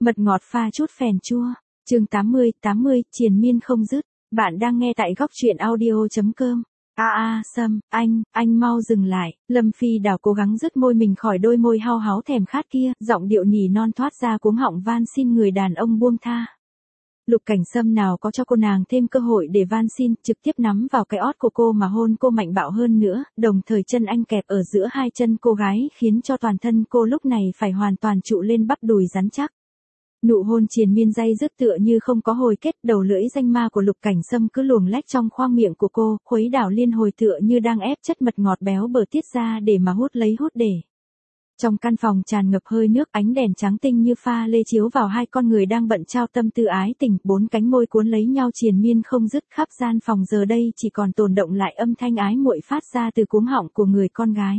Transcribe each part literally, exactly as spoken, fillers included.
Mật ngọt pha chút phèn chua. Chương tám mươi, tám mươi, triền miên không dứt. Bạn đang nghe tại góc truyện audio chấm com. A a, Sâm, anh, anh mau dừng lại. Lâm Phi Đào cố gắng dứt môi mình khỏi đôi môi hao háo thèm khát kia, giọng điệu nỉ non thoát ra cuống họng van xin người đàn ông buông tha. Lục Cảnh Sâm nào có cho cô nàng thêm cơ hội để van xin, trực tiếp nắm vào cái ót của cô mà hôn cô mạnh bạo hơn nữa, đồng thời chân anh kẹp ở giữa hai chân cô gái khiến cho toàn thân cô lúc này phải hoàn toàn trụ lên bắp đùi rắn chắc. Nụ hôn triền miên day dứt tựa như không có hồi kết, đầu lưỡi danh ma của Lục Cảnh Sâm cứ luồn lách trong khoang miệng của cô, khuấy đảo liên hồi tựa như đang ép chất mật ngọt béo bở tiết ra để mà hút lấy hút để. Trong căn phòng tràn ngập hơi nước, ánh đèn trắng tinh như pha lê chiếu vào hai con người đang bận trao tâm tư ái tình, bốn cánh môi cuốn lấy nhau triền miên không dứt, khắp gian phòng giờ đây chỉ còn tồn động lại âm thanh ái muội phát ra từ cuống họng của người con gái.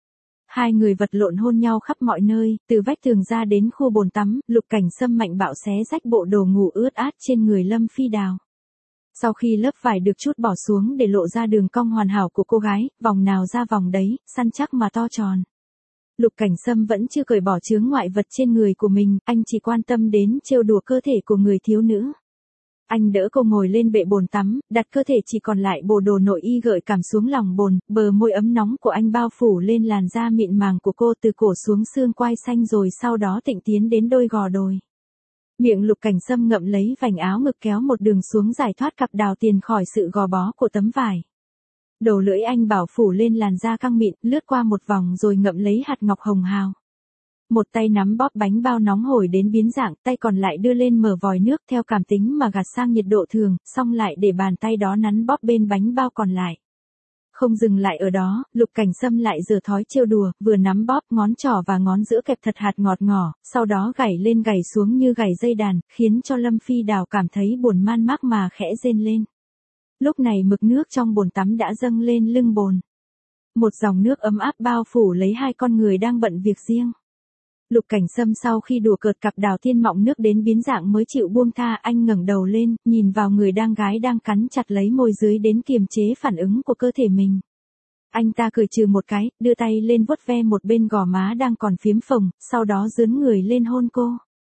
Hai người vật lộn hôn nhau khắp mọi nơi, từ vách tường ra đến khu bồn tắm, Lục Cảnh Sâm mạnh bạo xé rách bộ đồ ngủ ướt át trên người Lâm Phi Đào. Sau khi lớp vải được trút bỏ xuống để lộ ra đường cong hoàn hảo của cô gái, vòng nào ra vòng đấy, săn chắc mà to tròn. Lục Cảnh Sâm vẫn chưa cởi bỏ chướng ngoại vật trên người của mình, anh chỉ quan tâm đến trêu đùa cơ thể của người thiếu nữ. Anh đỡ cô ngồi lên bệ bồn tắm, đặt cơ thể chỉ còn lại bộ đồ nội y gợi cảm xuống lòng bồn, bờ môi ấm nóng của anh bao phủ lên làn da mịn màng của cô từ cổ xuống xương quai xanh rồi sau đó tịnh tiến đến đôi gò đồi. Miệng Lục Cảnh Sâm ngậm lấy vành áo ngực kéo một đường xuống giải thoát cặp đào tiền khỏi sự gò bó của tấm vải. Đầu lưỡi anh bảo phủ lên làn da căng mịn, lướt qua một vòng rồi ngậm lấy hạt ngọc hồng hào. Một tay nắm bóp bánh bao nóng hổi đến biến dạng, tay còn lại đưa lên mở vòi nước theo cảm tính mà gạt sang nhiệt độ thường, xong lại để bàn tay đó nắn bóp bên bánh bao còn lại. Không dừng lại ở đó, Lục Cảnh Sâm lại giở thói trêu đùa, vừa nắm bóp ngón trỏ và ngón giữa kẹp thật hạt ngọt ngỏ, sau đó gảy lên gảy xuống như gảy dây đàn, khiến cho Lâm Phi Đào cảm thấy buồn man mác mà khẽ rên lên. Lúc này mực nước trong bồn tắm đã dâng lên lưng bồn. Một dòng nước ấm áp bao phủ lấy hai con người đang bận việc riêng. Lục Cảnh Sâm sau khi đùa cợt cặp đào tiên mọng nước đến biến dạng mới chịu buông tha, anh ngẩng đầu lên, nhìn vào người đang gái đang cắn chặt lấy môi dưới đến kiềm chế phản ứng của cơ thể mình. Anh ta cười trừ một cái, đưa tay lên vuốt ve một bên gò má đang còn phiếm phồng, sau đó dướn người lên hôn cô.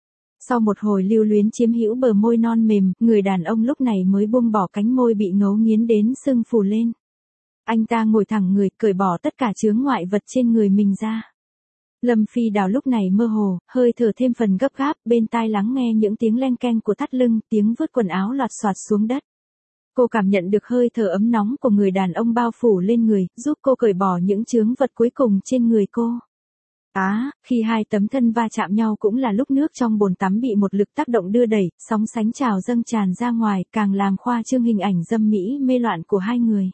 Sau một hồi lưu luyến chiếm hữu bờ môi non mềm, người đàn ông lúc này mới buông bỏ cánh môi bị ngấu nghiến đến sưng phù lên. Anh ta ngồi thẳng người, cởi bỏ tất cả chướng ngoại vật trên người mình ra. Lâm Phi Đào lúc này mơ hồ, hơi thở thêm phần gấp gáp, bên tai lắng nghe những tiếng len keng của thắt lưng, tiếng vứt quần áo loạt soạt xuống đất. Cô cảm nhận được hơi thở ấm nóng của người đàn ông bao phủ lên người, giúp cô cởi bỏ những chướng vật cuối cùng trên người cô. Á, à, khi hai tấm thân va chạm nhau cũng là lúc nước trong bồn tắm bị một lực tác động đưa đẩy, sóng sánh trào dâng tràn ra ngoài, càng làm khoa trương hình ảnh dâm mỹ mê loạn của hai người.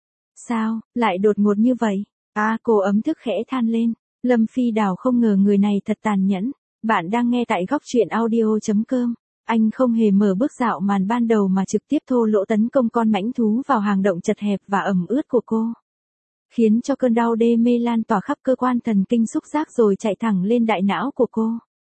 Sao, lại đột ngột như vậy? À, cô ấm thức khẽ than lên. Lâm Phi Đào không ngờ người này thật tàn nhẫn. Bạn đang nghe tại góc truyện audio chấm com. Anh không hề mở bước dạo màn ban đầu mà trực tiếp thô lỗ tấn công con mãnh thú vào hang động chật hẹp và ẩm ướt của cô. Khiến cho cơn đau đê mê lan tỏa khắp cơ quan thần kinh xúc giác rồi chạy thẳng lên đại não của cô.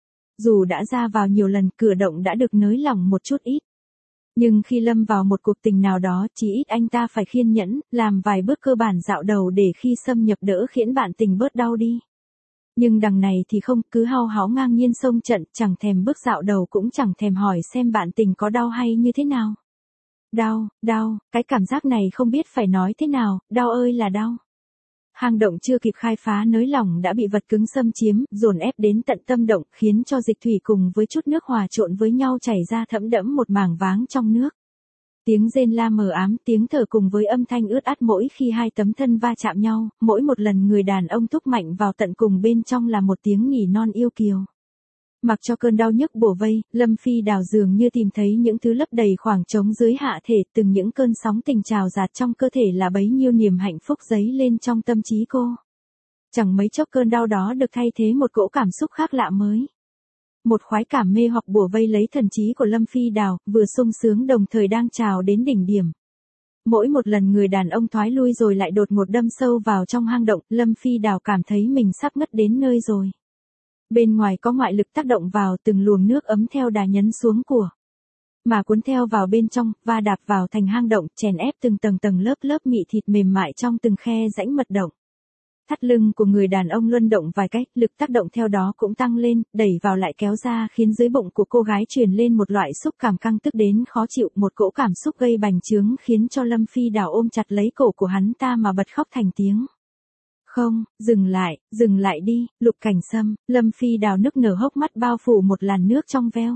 Dù đã ra vào nhiều lần, cửa động đã được nới lỏng một chút ít. Nhưng khi lâm vào một cuộc tình nào đó, chỉ ít anh ta phải khiên nhẫn, làm vài bước cơ bản dạo đầu để khi xâm nhập đỡ khiến bạn tình bớt đau đi. Nhưng đằng này thì không, cứ hao háo ngang nhiên xông trận, chẳng thèm bước dạo đầu cũng chẳng thèm hỏi xem bạn tình có đau hay như thế nào. Đau, đau, cái cảm giác này không biết phải nói thế nào, đau ơi là đau. Hang động chưa kịp khai phá nới lỏng đã bị vật cứng xâm chiếm, dồn ép đến tận tâm động, khiến cho dịch thủy cùng với chút nước hòa trộn với nhau chảy ra thẫm đẫm một mảng váng trong nước. Tiếng rên la mờ ám, tiếng thở cùng với âm thanh ướt át mỗi khi hai tấm thân va chạm nhau, mỗi một lần người đàn ông thúc mạnh vào tận cùng bên trong là một tiếng nỉ non yêu kiều. Mặc cho cơn đau nhức bủa vây, Lâm Phi Đào dường như tìm thấy những thứ lấp đầy khoảng trống dưới hạ thể, từng những cơn sóng tình trào dạt trong cơ thể là bấy nhiêu niềm hạnh phúc dấy lên trong tâm trí cô. Chẳng mấy chốc cơn đau đó được thay thế một cỗ cảm xúc khác lạ mới. Một khoái cảm mê hoặc bủa vây lấy thần trí của Lâm Phi Đào, vừa sung sướng đồng thời đang trào đến đỉnh điểm. Mỗi một lần người đàn ông thoái lui rồi lại đột ngột đâm sâu vào trong hang động, Lâm Phi Đào cảm thấy mình sắp ngất đến nơi rồi. Bên ngoài có ngoại lực tác động vào, từng luồng nước ấm theo đà nhấn xuống của mà cuốn theo vào bên trong, va đạp vào thành hang động, chèn ép từng tầng tầng lớp lớp mị thịt mềm mại trong từng khe rãnh mật động. Thắt lưng của người đàn ông luân động vài cái, lực tác động theo đó cũng tăng lên, đẩy vào lại kéo ra khiến dưới bụng của cô gái truyền lên một loại xúc cảm căng tức đến khó chịu, một cỗ cảm xúc gây bành trướng khiến cho Lâm Phi Đào ôm chặt lấy cổ của hắn ta mà bật khóc thành tiếng. Không, dừng lại, dừng lại đi, Lục Cảnh Sâm, Lâm Phi Đào nức nở hốc mắt bao phủ một làn nước trong veo.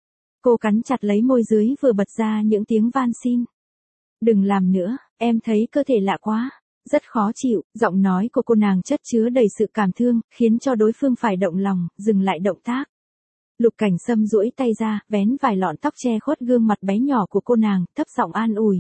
Cô cắn chặt lấy môi dưới vừa bật ra những tiếng van xin. Đừng làm nữa, em thấy cơ thể lạ quá. Rất khó chịu, giọng nói của cô nàng chất chứa đầy sự cảm thương, khiến cho đối phương phải động lòng, dừng lại động tác. Lục Cảnh Sâm duỗi tay ra, vén vài lọn tóc che khuất gương mặt bé nhỏ của cô nàng, thấp giọng an ủi.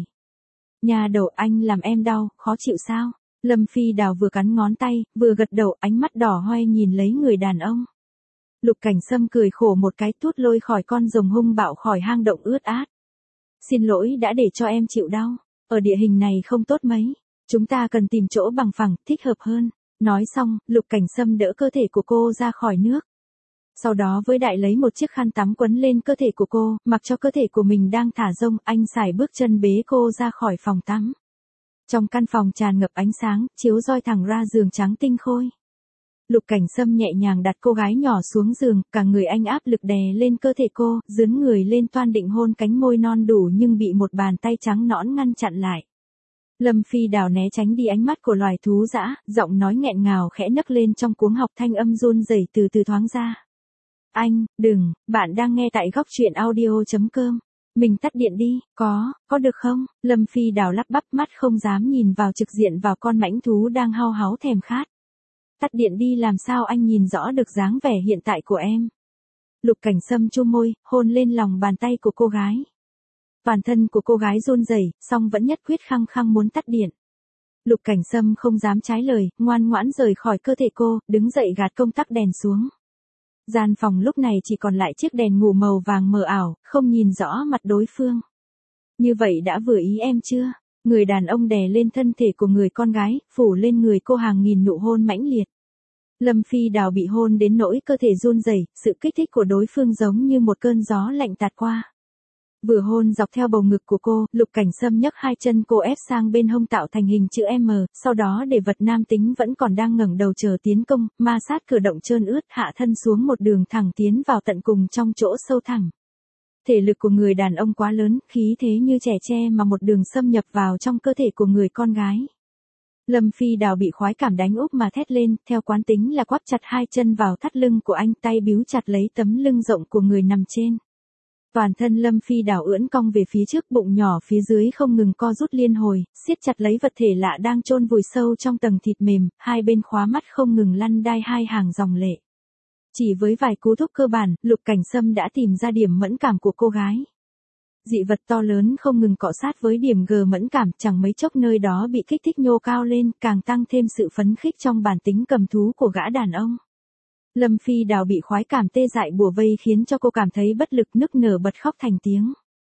Nhà đầu, anh làm em đau, khó chịu sao? Lâm Phi Đào vừa cắn ngón tay, vừa gật đầu, ánh mắt đỏ hoe nhìn lấy người đàn ông. Lục Cảnh Sâm cười khổ một cái, tút lôi khỏi con rồng hung bạo khỏi hang động ướt át. Xin lỗi đã để cho em chịu đau, ở địa hình này không tốt mấy. Chúng ta cần tìm chỗ bằng phẳng, thích hợp hơn. Nói xong, Lục Cảnh Sâm đỡ cơ thể của cô ra khỏi nước. Sau đó với đại lấy một chiếc khăn tắm quấn lên cơ thể của cô, mặc cho cơ thể của mình đang thả rông, anh sải bước chân bế cô ra khỏi phòng tắm. Trong căn phòng tràn ngập ánh sáng, chiếu roi thẳng ra giường trắng tinh khôi. Lục Cảnh Sâm nhẹ nhàng đặt cô gái nhỏ xuống giường, cả người anh áp lực đè lên cơ thể cô, dướn người lên toan định hôn cánh môi non đủ nhưng bị một bàn tay trắng nõn ngăn chặn lại. Lâm Phi Đào né tránh đi ánh mắt của loài thú dã, giọng nói nghẹn ngào khẽ nấc lên trong cuống học, thanh âm run rẩy từ từ thoáng ra. Anh, đừng, bạn đang nghe tại góc truyện audio chấm com. Mình tắt điện đi, có, có được không? Lâm Phi Đào lắp bắp, mắt không dám nhìn vào trực diện vào con mãnh thú đang hao háo thèm khát. Tắt điện đi, làm sao anh nhìn rõ được dáng vẻ hiện tại của em? Lục Cảnh Sâm chu môi, hôn lên lòng bàn tay của cô gái. Toàn thân của cô gái run rẩy, song vẫn nhất quyết khăng khăng muốn tắt điện. Lục Cảnh Sâm không dám trái lời, ngoan ngoãn rời khỏi cơ thể cô, đứng dậy gạt công tắc đèn xuống. Gian phòng lúc này chỉ còn lại chiếc đèn ngủ màu vàng mờ ảo, không nhìn rõ mặt đối phương. Như vậy đã vừa ý em chưa? Người đàn ông đè lên thân thể của người con gái, phủ lên người cô hàng nghìn nụ hôn mãnh liệt. Lâm Phi Đào bị hôn đến nỗi cơ thể run rẩy, sự kích thích của đối phương giống như một cơn gió lạnh tạt qua. Vừa hôn dọc theo bầu ngực của cô, Lục Cảnh Sâm nhấc hai chân cô ép sang bên hông tạo thành hình chữ M, sau đó để vật nam tính vẫn còn đang ngẩng đầu chờ tiến công, ma sát cử động trơn ướt, hạ thân xuống một đường thẳng tiến vào tận cùng trong chỗ sâu thẳm. Thể lực của người đàn ông quá lớn, khí thế như trẻ tre mà một đường xâm nhập vào trong cơ thể của người con gái. Lâm Phi Đào bị khoái cảm đánh úp mà thét lên, theo quán tính là quắp chặt hai chân vào thắt lưng của anh, tay bíu chặt lấy tấm lưng rộng của người nằm trên. Toàn thân Lâm Phi Đào ưỡn cong về phía trước, bụng nhỏ phía dưới không ngừng co rút liên hồi, siết chặt lấy vật thể lạ đang chôn vùi sâu trong tầng thịt mềm, hai bên khóa mắt không ngừng lăn đai hai hàng dòng lệ. Chỉ với vài cú thúc cơ bản, Lục Cảnh Sâm đã tìm ra điểm mẫn cảm của cô gái. Dị vật to lớn không ngừng cọ sát với điểm G mẫn cảm, chẳng mấy chốc nơi đó bị kích thích nhô cao lên, càng tăng thêm sự phấn khích trong bản tính cầm thú của gã đàn ông. Lâm Phi Đào bị khoái cảm tê dại bủa vây khiến cho cô cảm thấy bất lực, nức nở bật khóc thành tiếng.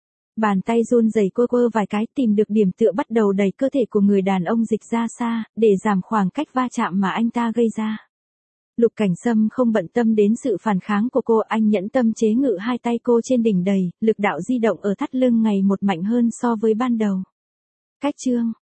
Bàn tay run rẩy quơ quơ vài cái, tìm được điểm tựa bắt đầu đẩy cơ thể của người đàn ông dịch ra xa, để giảm khoảng cách va chạm mà anh ta gây ra. Lục Cảnh Sâm không bận tâm đến sự phản kháng của cô, anh nhẫn tâm chế ngự hai tay cô trên đỉnh đầy, lực đạo di động ở thắt lưng ngày một mạnh hơn so với ban đầu. Cách chương